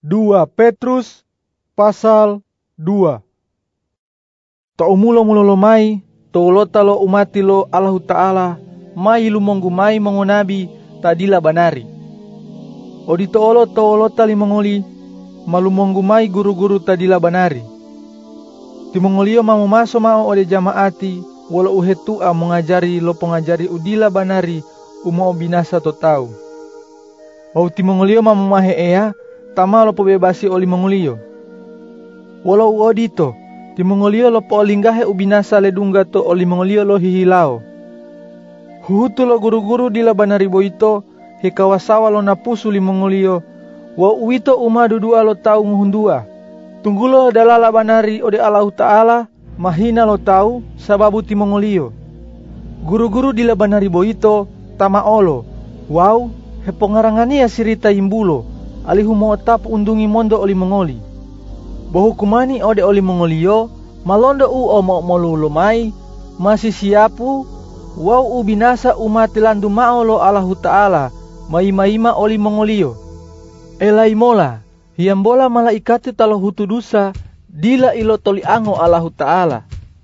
2 Petrus pasal 2. To umulo-mulo mai, to ulota lo umati lo Allah Ta'ala, mai lumongu mai mongonabi tadila banari. Odi to olota limongoli, malumongu mai guru-guru tadila banari. Timongolio mamumaso mao ode jamaati, wala uhetua mengajari lo pengajari udila banari umo binasa to tau. O timongolio mamumahe ea, tama lo pobebasi oli mongolio. Walau odito, timongolio lo po linggahe ubinasa ledungga to oli mongolio lo hihilao. Huhutu lo guru-guru dila banari boito, he kawasawa lo napusu li mongolio, wa uwito umadudua lo tau nguhundua. Tunggulo dalala banari ode Allah Ta'ala, mahina lo tau sababu timongolio. Guru-guru dila banari boito, tama olo, wow, he pongarangania sirita imbulo, alihu mo tap undungi mondo oli mongoli. Bohu kumani ode oli mongolio, malondo u omo molulo mai, masih siapu, wow u binasa umat landu mao lo Allah Ta'ala, maima oli mongolio. Elai mola, hiambola malaikati talo hutu dusa, dila ilo toli ango Allah Ta'ala.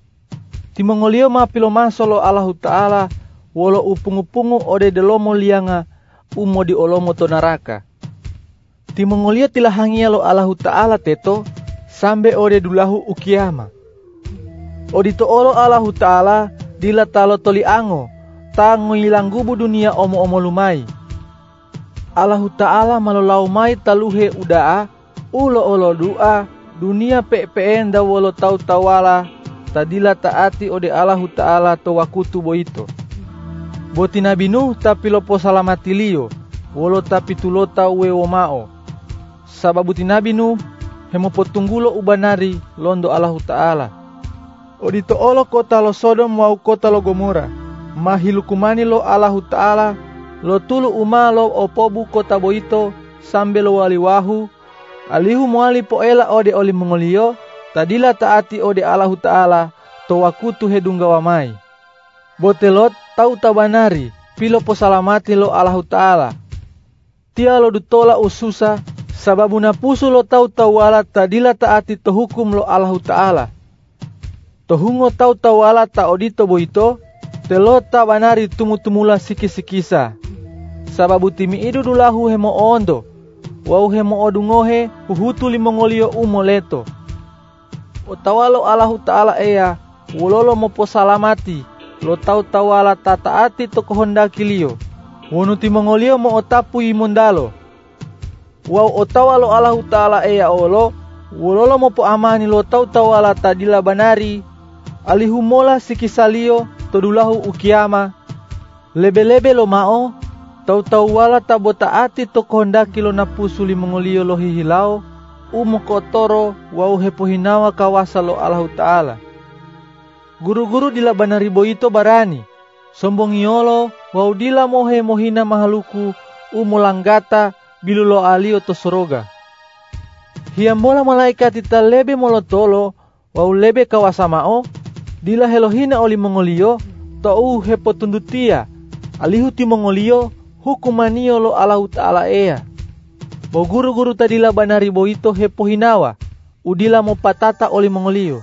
Timongolio mapilo masolo Allah Ta'ala, wolo upungu-pungu ode delomo lianga, umo di olomo to naraka. Timongolio tilahangia lo Allah Ta'ala teto, sambe ode dulahu ukiama. Odi to olo Allah Ta'ala, dila talo toli ango, tango ilang gubu dunia omo-omo lumai. Allah Ta'ala malolau mai taluhe udaa, ulo olo dua, dunia pe-peenda wolo tau tawala, tadila taati ode Allah Ta'ala to wakutu boito. Boti Nabi Nuh tapi lopo salamatilio, wolo tapi tulota uwe mao. Sababu ti Nabi Nuh, hemo potunggulo ubanari londo Allah Ta'ala. Odito olo kota lo Sodom wau kota lo Gomora, mahilukumani lo Allah Ta'ala, lo tulu uma lo opobu kota boito, sambe lo waliwahu, alihu muali poela ode oli mongolio, tadila taati ode Allah Ta'ala, to wakutu hedungga wamai. Botelot tau tabanari, pilo posalamati lo Allah Ta'ala. Tia lo dutola ususa, sababu napusu lo tau tawala tadila taati to hukum lo Allah Ta'ala. Tohungo tau tawala ta odito boito, telo tabanari tumu-tumula sikis-sikisa. Sababu timi idu dulahu hemo ondo, wau hemo odungohe huhutu limongolio umoleto. Otawalo Allah Ta'ala ea, wololo mopo salamati, lo tau tawala tataati to kohondaki lio. Wonu timongolio mo otapu imondalo. Wau otawalo Allah Ta'ala ea olo, wololo mopo amani lo tau tawala tadila banari, alihu mola sikisalio todulahu ukiama, lebe-lebe lo mao, tau tawala tabotaati to kohondaki lo napusu limongolio lo hihilao, umo kotoro wau hepohinawa kawasa lo Allah Ta'ala. Guru-guru dila banari boito barani, sombongiolo wau dila mohe mohina mahaluku, umo langgata, bilulo alio to soroga. Hiambola malaikat ita lebe molotolo, wau lebe kawasamao, dila helohina oli mongolio, to hepotundutia, alihu ti mongolio, hukumanio lo Allah Ta'ala ea. Bo guru-guru tadila banari boito hepohinawa, udila mo patata oli mongolio.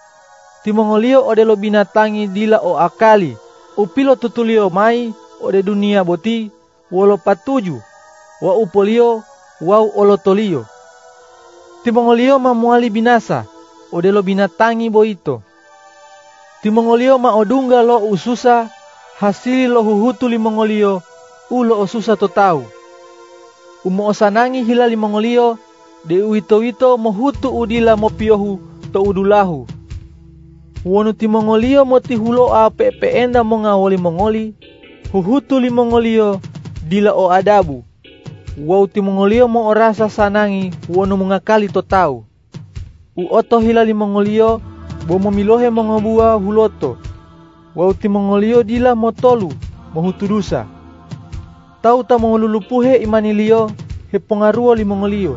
Ti mongolio ode lo binatangi dila o akali, upilo tutulio mai, ode dunia boti, wolo patuju, wa upolio, wau olotolio. Timongolio mamuali binasa, ode lo binatangi boito. Timongolio maodungga lo ususa, hasili lo huhutu limongolio, ulo osusa to tau. Umo osanangi hila limongolio, de uito-wito mohutu udila mopiohu to udulahu. Wonu timongolio motihulo a peenda mongawoli mongoli, huhutu limongolio, dila o adabu. Wau timongolio mo orasa sanangi wonu mengakali to tau. Uoto hila limongolio bomo milohe mongobua huloto. Wau timongolio dila motolu mohutudusa. Tau ta mongolulupuhe imanilio hepongaruo limongolio.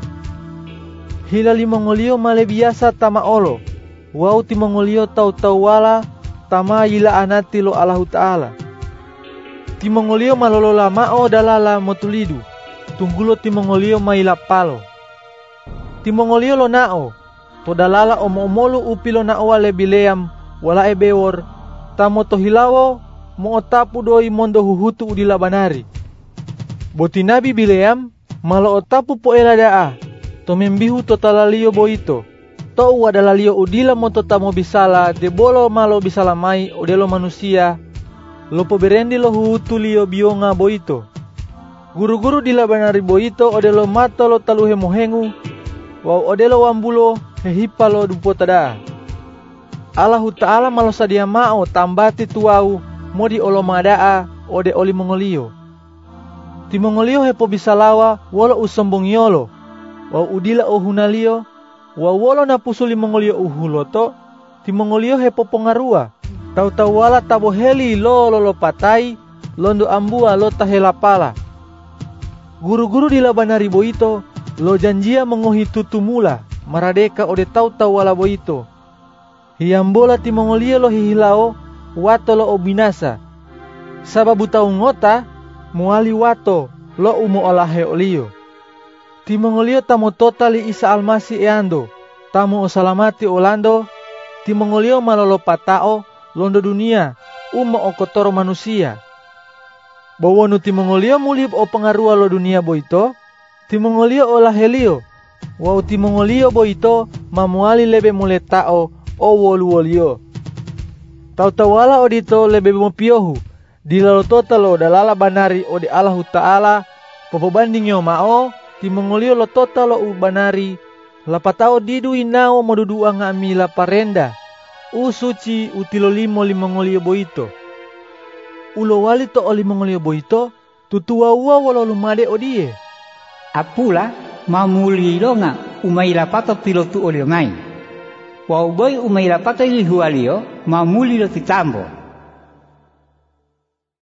Hila limongolio male biasa tama olo. Wau timongolio tau wala tama yila anati lo Allah Ta'ala. Timongolio malolo mao dalala motulidu, tunggulo timongolio maila palo. timongolio lo nao, to dalala omo-omolu upi lo nao wale bileam, wala ebewor, tamo to hilawo, mo otapu doi mondo huhutu udila banari. Boti nabi bileam, malo otapu po ela daa, to membihu to talalio boito, to wadalalio udila mo to tamo bisala, debolo malo bisala mai odelo manusia, lo poberendi lo huhutu lio bionga boito. Guru-guru dila banari boito odelo mato lo taluhe mohengu, wau odelo wambulo hehipa lo dupo tada. Allah Ta'ala malo sadia mao tambati tuau modi olo madaa ode oli mongolio. Ti mongolio hepo bisalawa wolo usombong yolo, wau udila ohunalio, wau wolo napusuli mongolio uhuloto, ti mongolio hepo pongarua, tau-tau wala tabo heli lo patai, londo ambua lo tahelapala. Guru-guru dila banari boito, lo janjia mengohi tutumula, maradeka ode tau-tau wala boito. Hiambola ti mongolio lo hihilao, wato lo obinasa. Sababu tau ngota, muali wato lo umo olahe olio. Ti mongolio tamo totali Isa Almasi eando, tamo osalamati olando, ti mongolio malolo patao, londo dunia, umo okotoro manusia. Bawonu ti mongolio mulip o pengarua lo dunia boito, ti mongolio olahelio, wau ti mongolio boito mamuali lebe mule tao o wolu-wolio. Tau-tawala odito lebe mopiohu, dilalo totalo dalala banari ode Allah Ta'ala, popobanding yo mao, ti mongolio lo totalo u banari, lapatao didu inao modudua ngami la parenda, usuci utilo limo limongolio boito. Ulo wali to oli mongolio boito, tutua ua walo lumade odie. Apula mamuli longa umaila pato pilotu olio ngai. Wau boy umaila pato ili hualio mamuli lo titambo.